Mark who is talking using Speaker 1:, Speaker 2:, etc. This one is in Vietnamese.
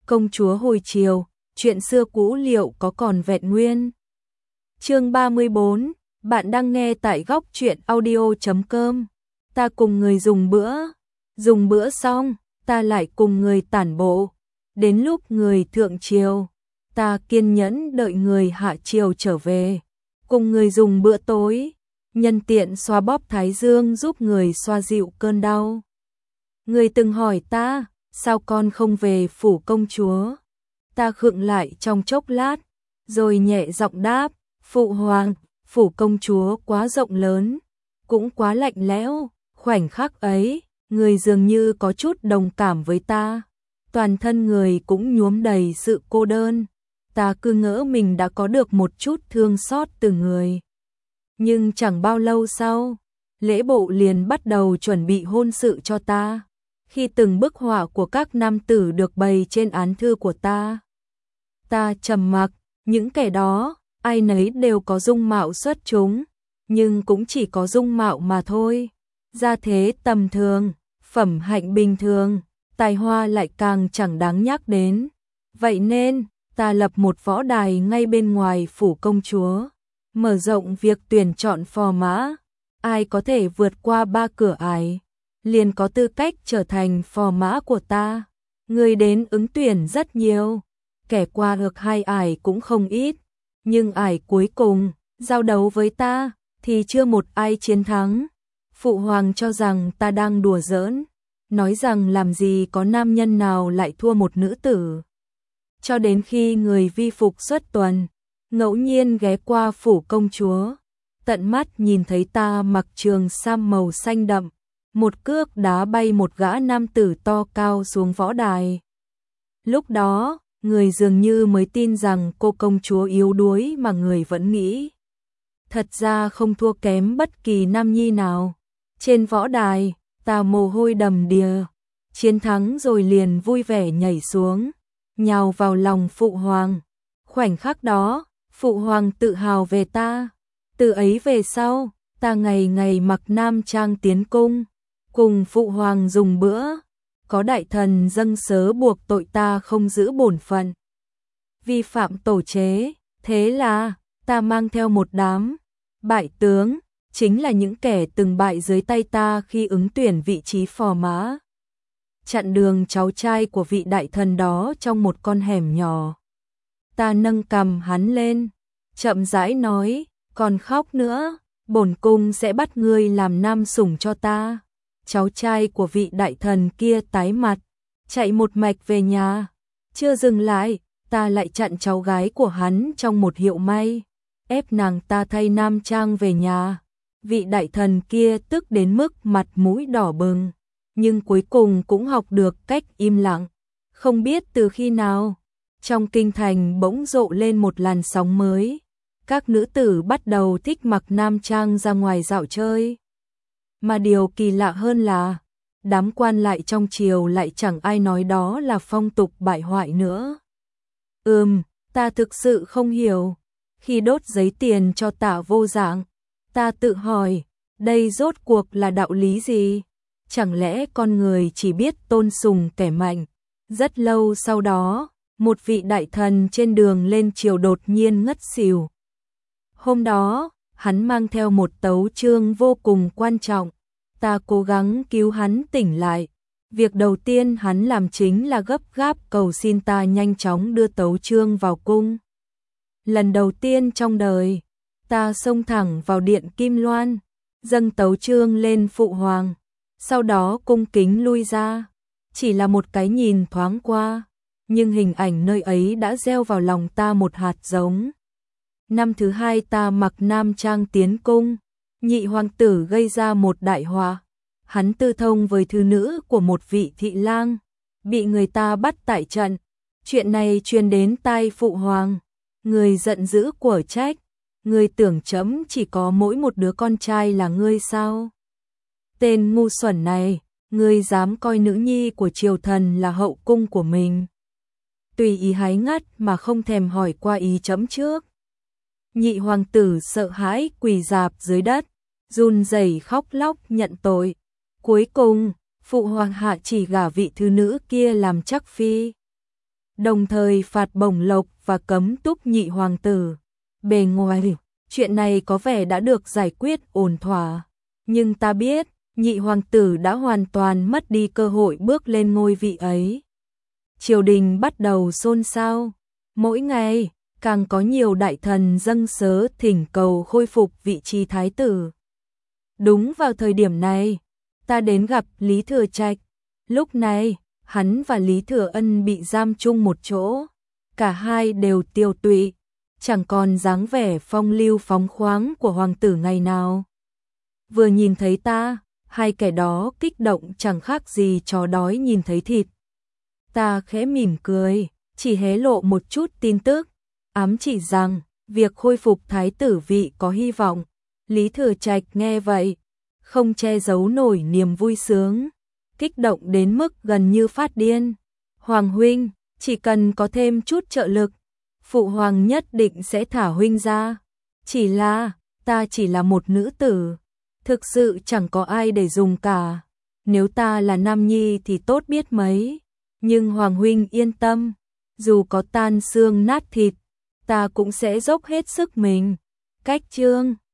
Speaker 1: Công chúa hồi chiều, chuyện xưa cũ liệu có còn vẹn nguyên. Chương 34, bạn đang nghe tại góc truyện audio.com. Ta cùng người dùng bữa xong, ta lại cùng người tản bộ. Đến lúc người thượng triều, ta kiên nhẫn đợi người hạ triều trở về. Cùng người dùng bữa tối, nhân tiện xoa bóp thái dương giúp người xoa dịu cơn đau. Người từng hỏi ta, sao con không về phủ công chúa? Ta khựng lại trong chốc lát, rồi nhẹ giọng đáp, phụ hoàng, phủ công chúa quá rộng lớn, cũng quá lạnh lẽo. Khoảnh khắc ấy, người dường như có chút đồng cảm với ta. Toàn thân người cũng nhuốm đầy sự cô đơn. Ta cứ ngỡ mình đã có được một chút thương xót từ người. Nhưng chẳng bao lâu sau, lễ bộ liền bắt đầu chuẩn bị hôn sự cho ta. Khi từng bức họa của các nam tử được bày trên án thư của ta trầm mặc, những kẻ đó, ai nấy đều có dung mạo xuất chúng, nhưng cũng chỉ có dung mạo mà thôi. Gia thế tầm thường, phẩm hạnh bình thường, tài hoa lại càng chẳng đáng nhắc đến. Vậy nên, ta lập một võ đài ngay bên ngoài phủ công chúa, mở rộng việc tuyển chọn phò mã. Ai có thể vượt qua 3 cửa ải, liền có tư cách trở thành phò mã của ta. Người đến ứng tuyển rất nhiều, kẻ qua được 2 ải cũng không ít, nhưng ải cuối cùng, giao đấu với ta, thì chưa một ai chiến thắng. Phụ hoàng cho rằng ta đang đùa giỡn, nói rằng làm gì có nam nhân nào lại thua một nữ tử. Cho đến khi người vi phục xuất tuần, ngẫu nhiên ghé qua phủ công chúa, tận mắt nhìn thấy ta mặc trường sam màu xanh đậm, một cước đá bay một gã nam tử to cao xuống võ đài. Lúc đó, người dường như mới tin rằng cô công chúa yếu đuối mà người vẫn nghĩ. Thật ra không thua kém bất kỳ nam nhi nào. Trên võ đài, ta mồ hôi đầm đìa, chiến thắng rồi liền vui vẻ nhảy xuống, nhào vào lòng phụ hoàng. Khoảnh khắc đó, phụ hoàng tự hào về ta. Từ ấy về sau, ta ngày ngày mặc nam trang tiến cung, cùng phụ hoàng dùng bữa. Có đại thần dâng sớ buộc tội ta không giữ bổn phận, vi phạm tổ chế. Thế là ta mang theo một đám bại tướng, chính là những kẻ từng bại dưới tay ta khi ứng tuyển vị trí phò mã, chặn đường cháu trai của vị đại thần đó trong một con hẻm nhỏ. Ta nâng cằm hắn lên, chậm rãi nói, còn khóc nữa, bổn cung sẽ bắt ngươi làm nam sủng cho ta. Cháu trai của vị đại thần kia tái mặt, chạy một mạch về nhà. Chưa dừng lại, ta lại chặn cháu gái của hắn trong một hiệu may, ép nàng ta thay nam trang về nhà. Vị đại thần kia tức đến mức mặt mũi đỏ bừng, nhưng cuối cùng cũng học được cách im lặng. Không biết từ khi nào, trong kinh thành bỗng rộ lên một làn sóng mới. Các nữ tử bắt đầu thích mặc nam trang ra ngoài dạo chơi. Mà điều kỳ lạ hơn là, đám quan lại trong triều lại chẳng ai nói đó là phong tục bại hoại nữa. Ta thực sự không hiểu. Khi đốt giấy tiền cho Tạ Vô Dạng, ta tự hỏi, đây rốt cuộc là đạo lý gì? Chẳng lẽ con người chỉ biết tôn sùng kẻ mạnh? Rất lâu sau đó, một vị đại thần trên đường lên triều đột nhiên ngất xỉu. Hôm đó, hắn mang theo một tấu chương vô cùng quan trọng. Ta cố gắng cứu hắn tỉnh lại. Việc đầu tiên hắn làm chính là gấp gáp cầu xin ta nhanh chóng đưa tấu chương vào cung. Lần đầu tiên trong đời, ta xông thẳng vào điện Kim Loan, dâng tấu chương lên phụ hoàng, sau đó cung kính lui ra. Chỉ là một cái nhìn thoáng qua, nhưng hình ảnh nơi ấy đã gieo vào lòng ta một hạt giống. Năm thứ 2 ta mặc nam trang tiến cung, nhị hoàng tử gây ra một đại họa. Hắn tư thông với thư nữ của một vị thị lang, bị người ta bắt tại trận. Chuyện này truyền đến tai phụ hoàng, người giận dữ của trách, ngươi tưởng trẫm chỉ có mỗi một đứa con trai là ngươi sao? Tên ngu xuẩn này, ngươi dám coi nữ nhi của triều thần là hậu cung của mình. Tùy ý hái ngắt mà không thèm hỏi qua ý trẫm trước. Nhị hoàng tử sợ hãi quỳ rạp dưới đất, run rẩy khóc lóc nhận tội. Cuối cùng, phụ hoàng hạ chỉ gả vị thư nữ kia làm chắc phi. đồng thời phạt bổng lộc và cấm túc nhị hoàng tử. Bề ngoài, chuyện này có vẻ đã được giải quyết ổn thỏa, nhưng ta biết, nhị hoàng tử đã hoàn toàn mất đi cơ hội bước lên ngôi vị ấy. Triều đình bắt đầu xôn xao, mỗi ngày càng có nhiều đại thần dâng sớ thỉnh cầu khôi phục vị trí thái tử. Đúng vào thời điểm này, ta đến gặp Lý Thừa Trạch. Lúc này, hắn và Lý Thừa Ân bị giam chung một chỗ, cả hai đều tiêu tụy, chẳng còn dáng vẻ phong lưu phóng khoáng của hoàng tử ngày nào. Vừa nhìn thấy ta, hai kẻ đó kích động chẳng khác gì chó đói nhìn thấy thịt. Ta khẽ mỉm cười, chỉ hé lộ một chút tin tức, ám chỉ rằng việc khôi phục thái tử vị có hy vọng. Lý Thừa Trạch nghe vậy, không che giấu nổi niềm vui sướng, kích động đến mức gần như phát điên. Hoàng huynh, chỉ cần có thêm chút trợ lực, phụ hoàng nhất định sẽ thả huynh ra. Chỉ là, ta chỉ là một nữ tử, thực sự chẳng có ai để dùng cả. Nếu ta là nam nhi thì tốt biết mấy, nhưng hoàng huynh yên tâm, dù có tan xương nát thịt, ta cũng sẽ dốc hết sức mình. Cách chương